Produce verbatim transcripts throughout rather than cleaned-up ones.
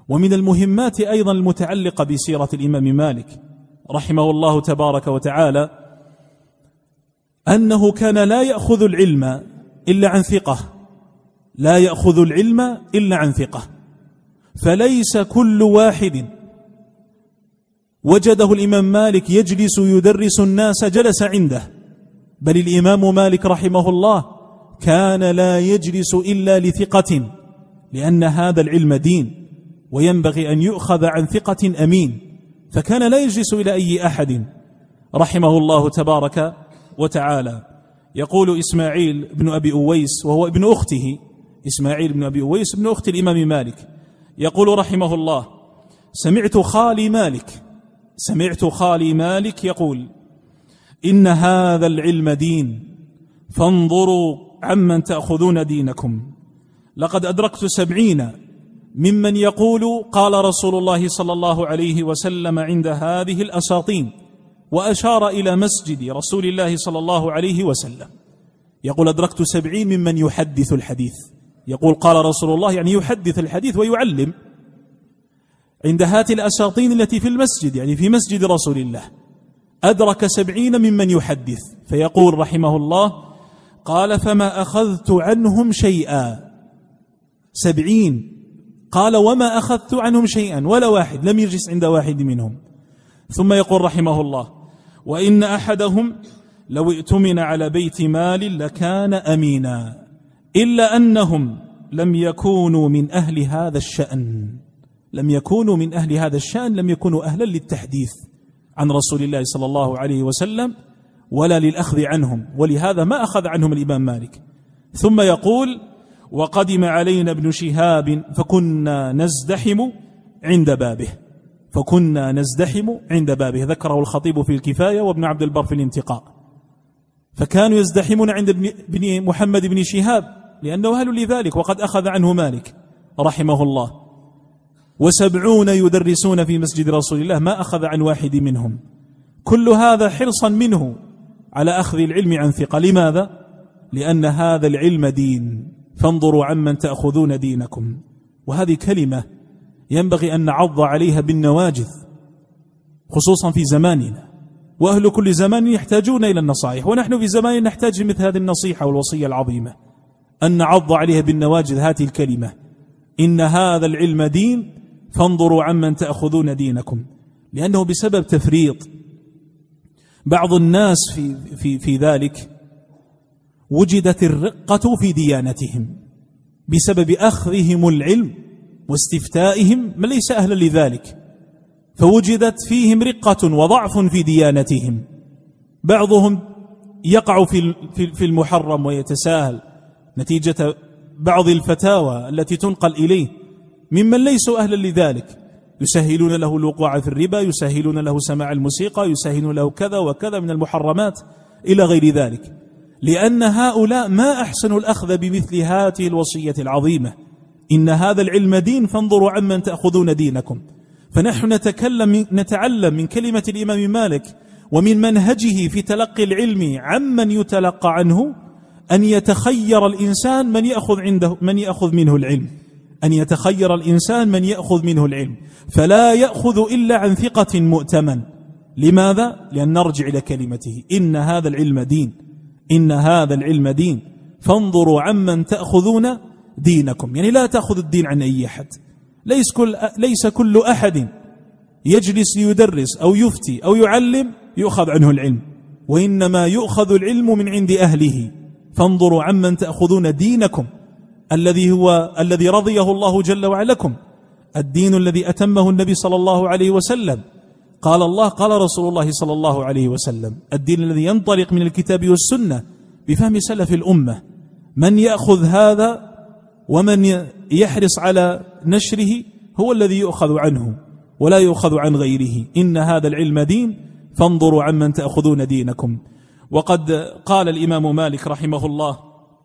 ومن المهمات أيضا المتعلقة بسيرة الإمام مالك رحمه الله تبارك وتعالى أنه كان لا يأخذ العلم إلا عن ثقة، لا يأخذ العلم إلا عن ثقة. فليس كل واحد وجده الإمام مالك يجلس يدرس الناس جلس عنده، بل الإمام مالك رحمه الله كان لا يجلس إلا لثقة، لأن هذا العلم دين وينبغي أن يؤخذ عن ثقة أمين، فكان لا يجلس إلى أي أحد رحمه الله تبارك وتعالى. يقول إسماعيل بن أبي أويس وهو ابن أخته، إسماعيل بن أبي أويس ابن أخت الإمام مالك، يقول رحمه الله: سمعت خالي مالك سمعت خالي مالك يقول: إن هذا العلم دين فانظروا عمن تأخذون دينكم. لقد أدركت سبعين ممن يقول قال رسول الله صلى الله عليه وسلم عند هذه الأساطين، وأشار إلى مسجد رسول الله صلى الله عليه وسلم. يقول: أدركت سبعين ممن يحدث الحديث، يقول قال رسول الله يعني يحدث الحديث ويعلم، عند هذه الأساطين التي في المسجد يعني في مسجد رسول الله. أدرك سبعين ممن يحدث، فيقول رحمه الله: قال: فما أخذت عنهم شيئا. سبعين قال: وما أخذت عنهم شيئا، ولا واحد لم يجلس عند واحد منهم. ثم يقول رحمه الله: وإن أحدهم لو ائتمن على بيت مال لكان أمينا، إلا أنهم لم يكونوا من أهل هذا الشأن لم يكونوا من أهل هذا الشأن لم يكونوا أهلا للتحديث عن رسول الله صلى الله عليه وسلم ولا للأخذ عنهم، ولهذا ما أخذ عنهم الإمام مالك. ثم يقول: وقدم علينا ابن شهاب فكنا نزدحم عند بابه فكنا نزدحم عند بابه ذكره الخطيب في الكفاية وابن عبد البر في الانتقاء. فكانوا يزدحمون عند ابن محمد بن شهاب لأنه أهل لذلك، وقد أخذ عنه مالك رحمه الله. وسبعون يدرسون في مسجد رسول الله ما أخذ عن واحد منهم. كل هذا حرصا منه على أخذ العلم عن ثقة. لماذا؟ لأن هذا العلم دين، فانظروا عمن تأخذون دينكم. وهذه كلمة ينبغي أن نعض عليها بالنواجذ، خصوصا في زماننا، وأهل كل زمان يحتاجون إلى النصائح، ونحن في زمان نحتاج مثل هذه النصيحة والوصية العظيمة، أن نعض عليها بالنواجذ هذه الكلمة: إن هذا العلم دين فانظروا عمن تأخذون دينكم. لأنه بسبب تفريط بعض الناس في, في, في ذلك وجدت الرقة في ديانتهم بسبب أخذهم العلم واستفتائهم من ليس أهلا لذلك، فوجدت فيهم رقة وضعف في ديانتهم. بعضهم يقع في المحرم ويتساهل نتيجة بعض الفتاوى التي تنقل إليه ممن ليسوا أهلا لذلك، يسهلون له الوقوع في الربا، يسهلون له سماع الموسيقى، يسهلون له كذا وكذا من المحرمات إلى غير ذلك، لأن هؤلاء ما أحسنوا الأخذ بمثل هذه الوصية العظيمة: إن هذا العلم دين فانظروا عمن تأخذون دينكم. فنحن نتكلم نتعلم من كلمة الإمام مالك ومن منهجه في تلقي العلم عمن يتلقى عنه أن يتخير الإنسان من يأخذ عنده من يأخذ منه العلم أن يتخير الإنسان من يأخذ منه العلم، فلا يأخذ إلا عن ثقة مؤتمن. لماذا؟ لأن نرجع إلى كلمته: إن هذا العلم دين إن هذا العلم دين فانظروا عمن تأخذون دينكم. يعني لا تأخذ الدين عن أي أحد، ليس كل, ليس كل أحد يجلس ليدرس أو يفتي أو يعلم يؤخذ عنه العلم، وإنما يؤخذ العلم من عند أهله. فانظروا عمن تأخذون دينكم الذي هو الذي رضيه الله جل وعلا لكم، الدين الذي أتمه النبي صلى الله عليه وسلم. قال الله قال رسول الله صلى الله عليه وسلم، الدين الذي ينطلق من الكتاب والسنة بفهم سلف الأمة. من يأخذ هذا ومن يحرص على نشره هو الذي يؤخذ عنه ولا يؤخذ عن غيره. إن هذا العلم دين فانظروا عمن تأخذون دينكم. وقد قال الإمام مالك رحمه الله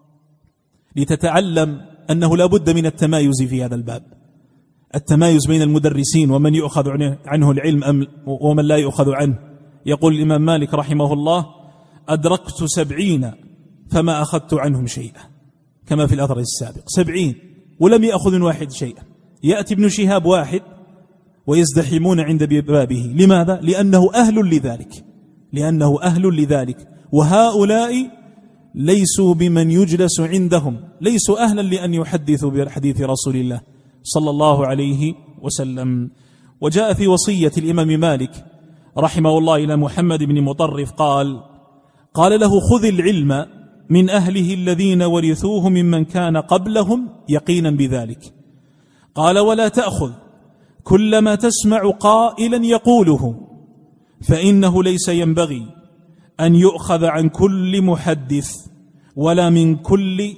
لتتعلم أنه لا بد من التمايز في هذا الباب، التمايز بين المدرسين ومن يؤخذ عنه العلم ومن لا يؤخذ عنه. يقول الإمام مالك رحمه الله: أدركت سبعين فما أخذت عنهم شيئا، كما في الأثر السابق، سبعين ولم يأخذ من واحد شيئا. يأتي ابن شهاب واحد ويزدحمون عند بابه. لماذا؟ لأنه أهل لذلك، لأنه أهل لذلك. وهؤلاء ليسوا بمن يجلس عندهم، ليسوا أهلا لأن يحدثوا بحديث رسول الله صلى الله عليه وسلم. وجاء في وصية الإمام مالك رحمه الله إلى محمد بن مطرف قال قال له: خذ العلم من أهله الذين ورثوه ممن كان قبلهم يقينا بذلك. قال: ولا تأخذ كل ما تسمع قائلا يقوله، فإنه ليس ينبغي أن يؤخذ عن كل محدث ولا من كل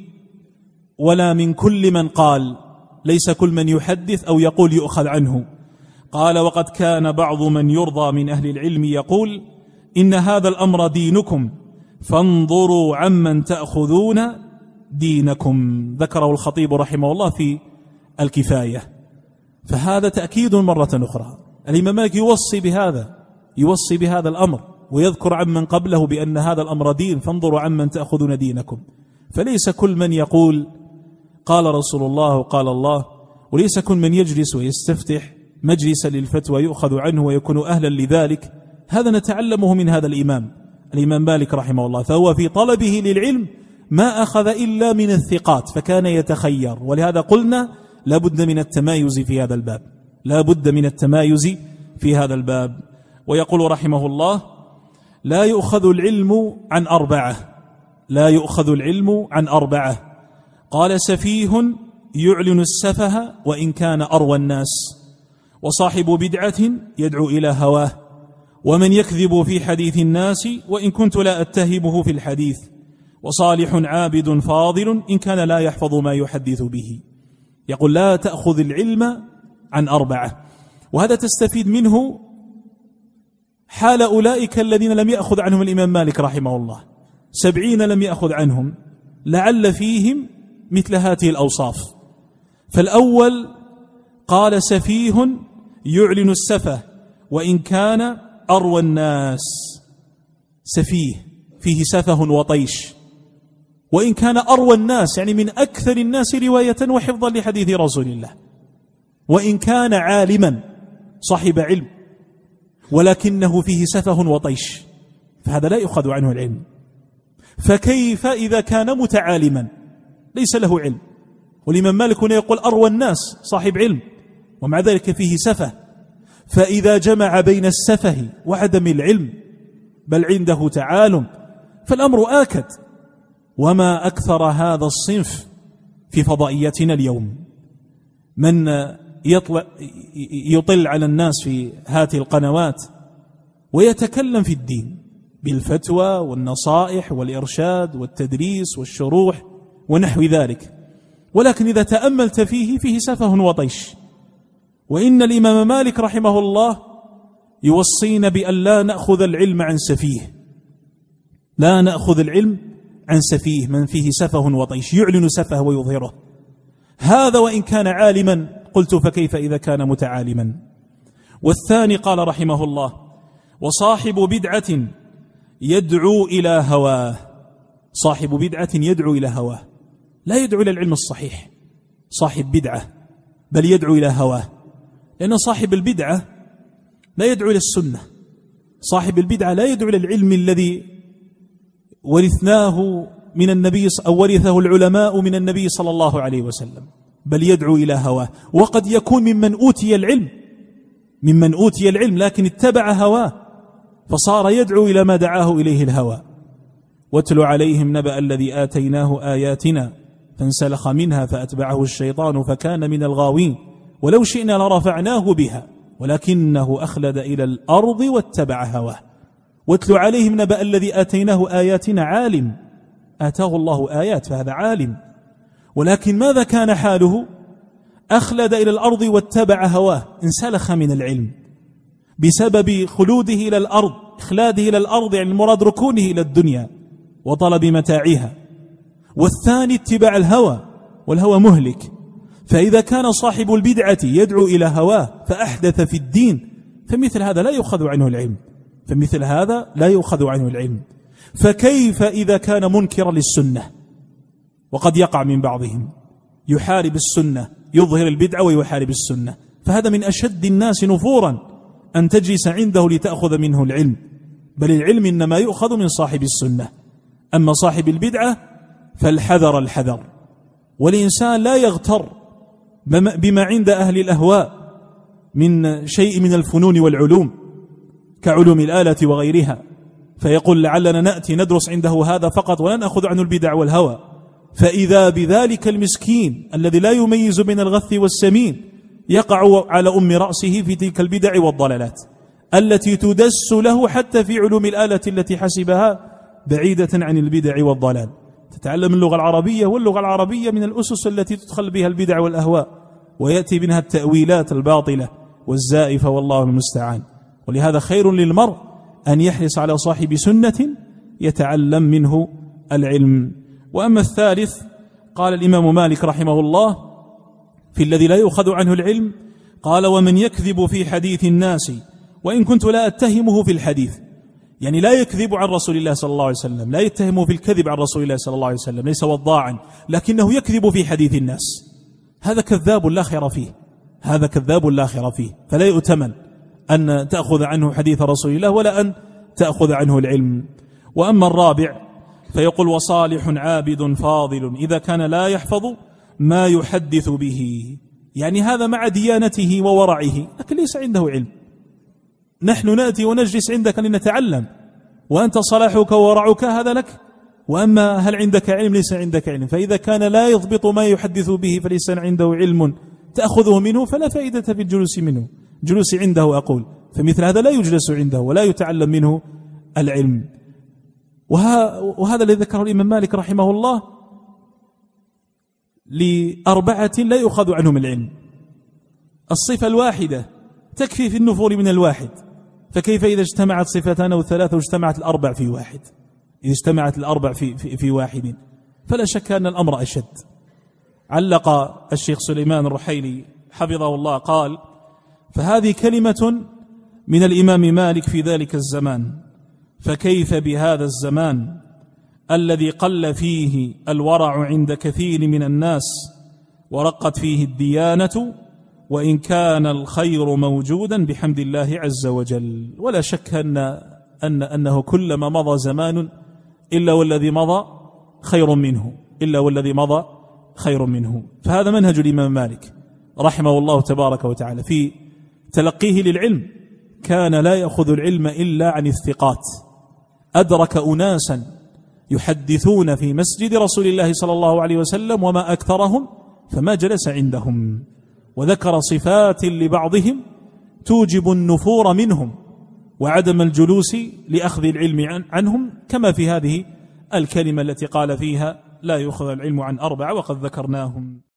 ولا من كل من قال، ليس كل من يحدث أو يقول يؤخذ عنه. قال: وقد كان بعض من يرضى من أهل العلم يقول: إن هذا الأمر دينكم فانظروا عمن تأخذون دينكم. ذكره الخطيب رحمه الله في الكفاية. فهذا تأكيد مرة أخرى. الإمام مالك يوصي بهذا، يوصي بهذا الأمر، ويذكر عمن قبله بأن هذا الأمر دين، فانظروا عمن تأخذون دينكم. فليس كل من يقول قال رسول الله وقال الله، وليس كل من يجلس ويستفتح مجلسا للفتوى يؤخذ عنه ويكون أهلا لذلك. هذا نتعلمه من هذا الإمام الإمام مالك رحمه الله. فهو في طلبه للعلم ما أخذ إلا من الثقات، فكان يتخير. ولهذا قلنا لا بد من التمايز في هذا الباب، لا بد من التمايز في هذا الباب. ويقول رحمه الله: لا يؤخذ العلم عن أربعة، لا يؤخذ العلم عن أربعة. قال: سفيه يعلن السفه وإن كان أروى الناس، وصاحب بدعة يدعو إلى هواه، ومن يكذب في حديث الناس وإن كنت لا أتهمه في الحديث، وصالح عابد فاضل إن كان لا يحفظ ما يحدث به. يقول: لا تأخذ العلم عن أربعة. وهذا تستفيد منه حال أولئك الذين لم يأخذ عنهم الإمام مالك رحمه الله، سبعين لم يأخذ عنهم، لعل فيهم مثل هذه الأوصاف. فالأول قال: سفيه يعلن السفه وإن كان أروى الناس. سفيه فيه سفه وطيش، وإن كان أروى الناس يعني من أكثر الناس رواية وحفظا لحديث رسول الله، وإن كان عالما صاحب علم ولكنه فيه سفه وطيش، فهذا لا يؤخذ عنه العلم. فكيف إذا كان متعالما ليس له علم؟ والإمام مالك هنا يقول أروى الناس صاحب علم ومع ذلك فيه سفه. فإذا جمع بين السفه وعدم العلم بل عنده تعالم فالأمر آكد. وما أكثر هذا الصنف في فضائيتنا اليوم، من يطلع يطل على الناس في هذه القنوات ويتكلم في الدين بالفتوى والنصائح والإرشاد والتدريس والشروح ونحو ذلك، ولكن إذا تأملت فيه فيه سفه وطيش. وإن الإمام مالك رحمه الله يوصينا بأن لا نأخذ العلم عن سفيه، لا نأخذ العلم عن سفيه من فيه سفه وطيش يعلن سفه ويظهره. هذا وإن كان عالما، قلت فكيف إذا كان متعالما؟ والثاني قال رحمه الله: وصاحب بدعة يدعو إلى هواه. صاحب بدعة يدعو إلى هواه، لا يدعو إلى العلم الصحيح صاحب بدعة، بل يدعو إلى هواه. لأن صاحب البدعة لا يدعو إلى السنة، صاحب البدعة لا يدعو إلى العلم الذي ورثناه من النبي أو ورثه العلماء من النبي صلى الله عليه وسلم، بل يدعو إلى هواه. وقد يكون ممن أوتي العلم ممن أوتي العلم لكن اتبع هواه فصار يدعو إلى ما دعاه إليه الهوى. واتل عليهم نبأ الذي آتيناه آياتنا فانسلخ منها فأتبعه الشيطان فكان من الغاوين ولو شئنا لرفعناه بها ولكنه أخلد إلى الأرض واتبع هواه. واتل عليهم نبأ الذي آتيناه آياتنا، عالم آتاه الله آيات فهذا عالم، ولكن ماذا كان حاله؟ أخلد إلى الأرض واتبع هواه، انسلخ من العلم بسبب خلوده إلى الأرض. إخلاده إلى الأرض يعني المراد ركونه إلى الدنيا وطلب متاعها. والثاني اتباع الهوى، والهوى مهلك. فإذا كان صاحب البدعة يدعو إلى هواه فأحدث في الدين فمثل هذا لا يؤخذ عنه العلم، فمثل هذا لا يؤخذ عنه العلم. فكيف إذا كان منكرا للسنة؟ وقد يقع من بعضهم يحارب السنة يظهر البدعة ويحارب السنة، فهذا من أشد الناس نفورا أن تجلس عنده لتأخذ منه العلم، بل العلم إنما يؤخذ من صاحب السنة. أما صاحب البدعة فالحذر الحذر، والإنسان لا يغتر بما عند أهل الأهواء من شيء من الفنون والعلوم كعلوم الآلة وغيرها، فيقول لعلنا نأتي ندرس عنده هذا فقط ولا نأخذ عنه البدع والهوى، فإذا بذلك المسكين الذي لا يميز بين الغث والسمين يقع على أم رأسه في تلك البدع والضلالات التي تدس له حتى في علوم الآلة التي حسبها بعيدة عن البدع والضلال. تتعلم اللغة العربية، واللغة العربية من الأسس التي تدخل بها البدع والأهواء، ويأتي منها التأويلات الباطلة والزائفة، والله المستعان. ولهذا خير للمرء أن يحرص على صاحب سنة يتعلم منه العلم. وأما الثالث، قال الإمام مالك رحمه الله في الذي لا يؤخذ عنه العلم، قال: ومن يكذب في حديث الناس وإن كنت لا أتهمه في الحديث، يعني لا يكذب عن رسول الله صلى الله عليه وسلم، لا يتهمه في الكذب عن رسول الله صلى الله عليه وسلم، ليس وضاعا، لكنه يكذب في حديث الناس، هذا كذاب لا خير فيه، هذا كذاب لا خير فيه، فلا يؤتمن أن تأخذ عنه حديث رسول الله ولا أن تأخذ عنه العلم. وأما الرابع فيقول: وصالح عابد فاضل إذا كان لا يحفظ ما يحدث به، يعني هذا مع ديانته وورعه لكن ليس عنده علم. نحن نأتي ونجلس عندك لنتعلم، وأنت صلاحك وورعك هذا لك، وأما هل عندك علم؟ ليس عندك علم. فإذا كان لا يضبط ما يحدث به فليس عنده علم تأخذه منه فلا فائدة في الجلوس منه جلوس عنده أقول، فمثل هذا لا يجلس عنده ولا يتعلم منه العلم. وهذا الذي ذكره الإمام مالك رحمه الله لأربعة لا يؤخذ عنهم العلم. الصفة الواحدة تكفي في النفور من الواحد، فكيف إذا اجتمعت صفتان أو ثلاثة واجتمعت الأربع في واحد؟ إذا اجتمعت الأربع في, في, في واحد فلا شك أن الأمر أشد. علق الشيخ سليمان الرحيلي حفظه الله قال: فهذه كلمة من الإمام مالك في ذلك الزمان، فكيف بهذا الزمان الذي قل فيه الورع عند كثير من الناس ورقت فيه الديانة، وإن كان الخير موجودا بحمد الله عز وجل. ولا شك أن, أن أنه كلما مضى زمان إلا والذي مضى خير منه إلا والذي مضى خير منه. فهذا منهج الإمام مالك رحمه الله تبارك وتعالى في تلقيه للعلم، كان لا يأخذ العلم إلا عن الثقات. أدرك أناسا يحدثون في مسجد رسول الله صلى الله عليه وسلم وما أكثرهم، فما جلس عندهم، وذكر صفات لبعضهم توجب النفور منهم وعدم الجلوس لأخذ العلم عنهم، كما في هذه الكلمة التي قال فيها: لا يؤخذ العلم عن أربعة وقد ذكرناهم.